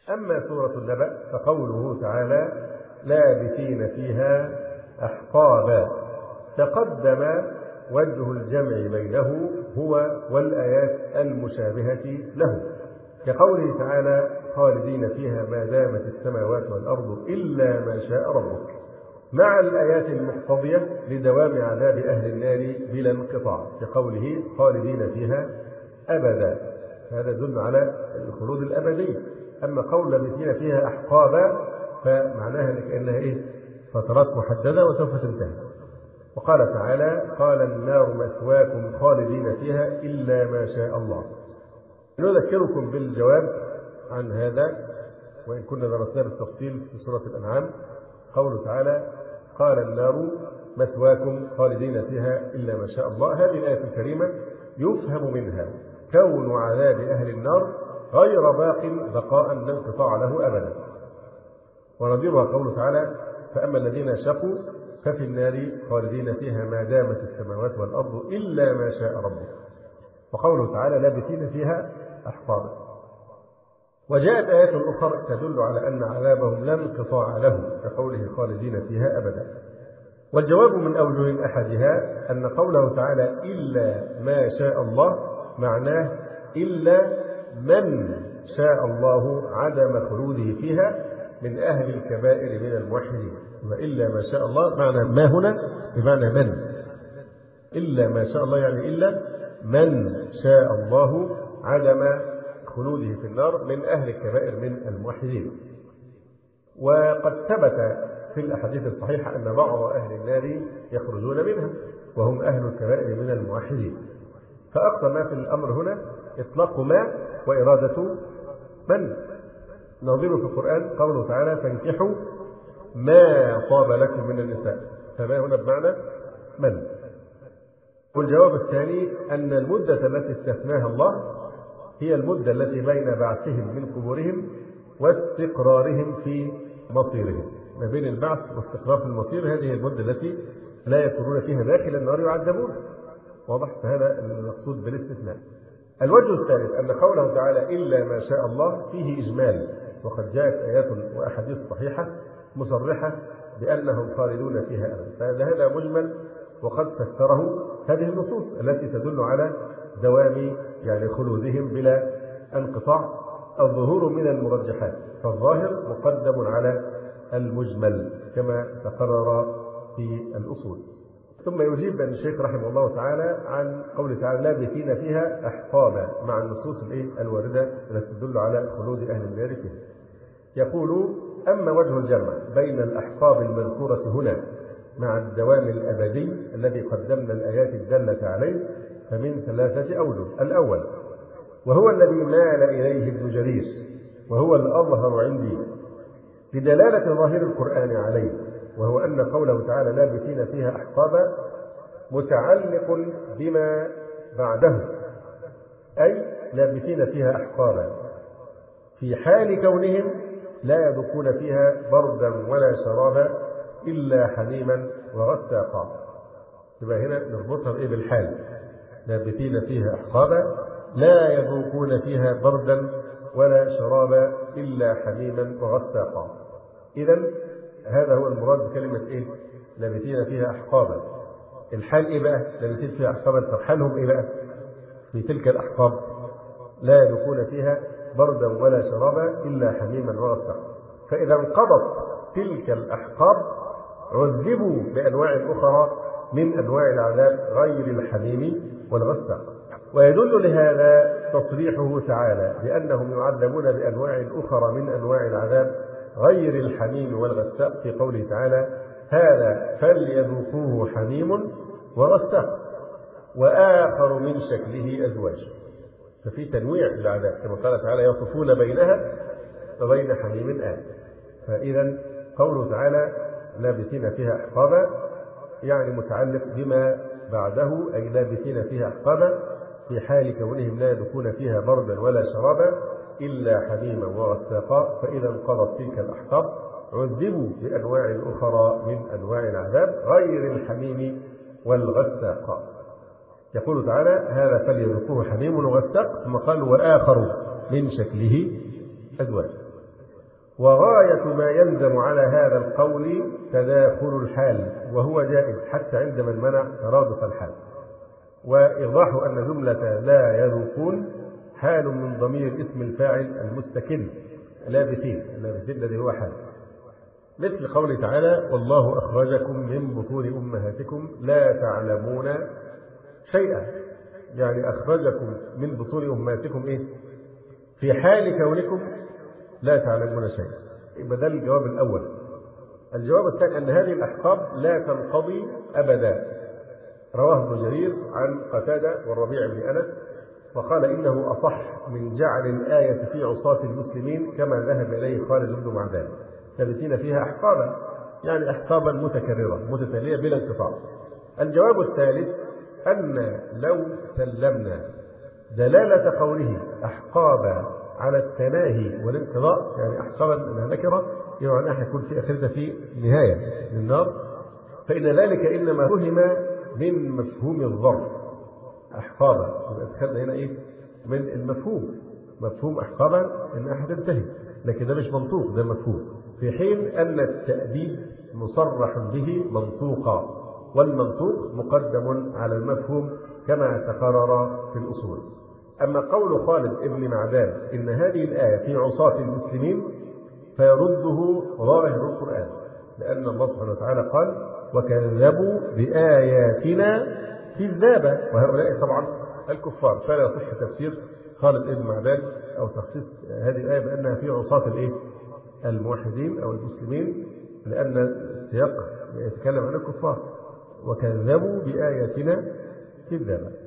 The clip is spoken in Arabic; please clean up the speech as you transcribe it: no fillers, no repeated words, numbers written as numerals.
أما سورة النبأ فقوله تعالى لابثين فيها أحقابا، تقدم وجه الجمع بينه هو والآيات المشابهة له، كقوله تعالى خالدين فيها ما دامت السماوات والأرض إلا ما شاء ربك، مع الآيات المقتضية لدوام عذاب أهل النار بلا انقطاع، كقوله خالدين فيها أبدا، هذا يدل على الخلود الأبدي. أما قول لابثين فيها أحقابا فمعناها كأنها فترات محددة وسوف تنتهي. وقال تعالى قال النار مثواكم خالدين فيها إلا ما شاء الله. نذكركم بالجواب عن هذا وإن كنا درسناه بالتفصيل في سورة الأنعام. قوله تعالى قال النار مثواكم خالدين فيها إلا ما شاء الله، هذه الآية الكريمة يفهم منها كون عذاب أهل النار غير باق بقاء لا انقطاع له أبدا. ونظيرها قوله تعالى فأما الذين شقوا ففي النار خالدين فيها ما دامت السماوات والأرض إلا ما شاء ربك. وقوله تعالى لابثين فيها أحقابا. وجاءت آيات أخرى تدل على أن عذابهم لا انقطاع له، كقوله خالدين فيها أبدا. والجواب من أوجه أحدها أن قوله تعالى إلا ما شاء الله معناه إلا من شاء الله عدم خلوده فيها من أهل الكبائر من الموحدين. وإلا ما شاء الله معنى ما هنا بمعنى من، إلا ما شاء الله يعني إلا من شاء الله عدم خلوده في النار من أهل الكبائر من الموحدين. وقد ثبت في الأحاديث الصحيحة أن بعض أهل النار يخرجون منها وهم أهل الكبائر من الموحدين. فأقصى ما في الأمر هنا إطلاق ما وإرادة من. نظير في القرآن قوله تعالى فانكحوا ما طاب لكم من النساء، فما هنا بمعنى من. والجواب الثاني أن المدة التي استثناها الله هي المدة التي بين بعثهم من قبورهم واستقرارهم في مصيرهم. ما بين البعث واستقرار في المصير هذه المدة التي لا يكونون فيها داخل النار يعذبون. واضح؟ فهذا المقصود بالاستثناء. الوجه الثالث أن قوله تعالى إلا ما شاء الله فيه إجمال، وقد جاءت آيات وأحاديث صحيحة مصرحة بأنهم خالدون فيها أبدا، فهذا مجمل وقد فسره هذه النصوص التي تدل على دوام خلودهم بلا انقطاع. الظهور من المرجحات، فالظاهر مقدم على المجمل كما تقرر في الأصول. ثم يجيب الشيخ رحمه الله تعالى عن قوله تعالى لابثين فيها أحقابا مع النصوص الواردة التي تدل على خلود أهل النار فيها. يقول أما وجه الجمع بين الأحقاب المذكورة هنا مع الدوام الأبدي الذي قدمنا الآيات الدالة عليه فمن ثلاثة أوجه. الأول وهو الذي مال إليه ابن جرير وهو الأظهر عندي بدلالة ظاهر القرآن عليه، وهو أن قوله تعالى لابثين فيها أحقابا متعلق بما بعده، أي لابثين فيها أحقابا في حال كونهم لا يذوقون فيها بردا ولا شرابا إلا حميما وغساقا. يبقى هنا نربطها بالحال، لابثين فيها أحقابا لا يذوقون فيها بردا ولا شرابا إلا حميما وغساقا. إذن هذا هو المراد بكلمة لابثين فيها أحقابا. الحال بقى؟ لابثين فيها أحقابا. طب حالهم بقى في تلك الأحقاب؟ لا يذوقون فيها بردا ولا شرابا إلا حميما وغساقا. فإذا انقضت تلك الأحقاب عذبوا بأنواع أخرى من أنواع العذاب غير الحميم والغساق. ويدل لهذا تصريحه تعالى بأنهم يعذبون بأنواع أخرى من أنواع العذاب غير الحميم والغساق في قوله تعالى هذا فليذوقوه حميم وغساق وآخر من شكله أزواج. ففي تنويع العذاب كما قال تعالى يطوفون بينها وبين حميم آن. فإذا قوله تعالى لابثين فيها أحقابا يعني متعلق بما بعده، أي لابثين فيها أحقابا في حال كونهم لا يذوقون فيها بردا ولا شرابا إلا حميما وغساقا. فإذا انقضت تلك الأحقاب عذبوا بأنواع أخرى من أنواع العذاب غير الحميم والغساق. يقول تعالى هذا فليذوقوه حميم وغساق، ثم قال وآخر من شكله أزواج. وغاية ما يلزم على هذا القول تداخل الحال، وهو جائز حتى عند من منع ترادف الحال. وإيضاح أن جملة لا يذوقون حال من ضمير اسم الفاعل المستكن لابسين الذي هو حال، مثل قوله تعالى والله أخرجكم من بطون أمهاتكم لا تعلمون شيئا، يعني أخرجكم من بطون أمهاتكم إيه؟ في حال كونكم لا تعلمون شيئا. يبقى ده الجواب الأول. الجواب الثاني أن هذه الأحقاب لا تنقضي أبدا. رواه ابن جرير عن قتادة والربيع بن أنس وقال إنه أصح من جعل الآية في عصاة المسلمين كما ذهب إليه خالد بن معدان، ثابتين فيها أحقابا، يعني أحقابا متكررة متتالية بلا انقطاع. الجواب الثالث أن لو سلمنا دلالة قوله أحقابا على التناهي والانقضاء، يعني أحقابا أنها نكرة يعني أن يكون في آخرتها في نهاية للنار، فإن ذلك إنما فهم من مفهوم الظرف أحقابا. دخلنا هنا إيه من المفهوم، مفهوم أحقابا إنها هتنتهي، لكن ده مش منطوق، ده مفهوم، في حين أن التأديب مصرح به منطوقا، والمنطوق مقدم على المفهوم كما تقرر في الأصول. أما قول خالد ابن معدان إن هذه الآية في عصاة المسلمين فيرده ظاهر القرآن، لأن الله سبحانه وتعالى قال وكذبوا بآياتنا كذابا، وهؤلاء طبعا الكفار، فلا يصح تفسير خالد ابن معدان أو تخصيص هذه الآية بأنها في عصاة الموحدين أو المسلمين، لأن السياق يتكلم عن الكفار وكذبوا بآياتنا كذابا.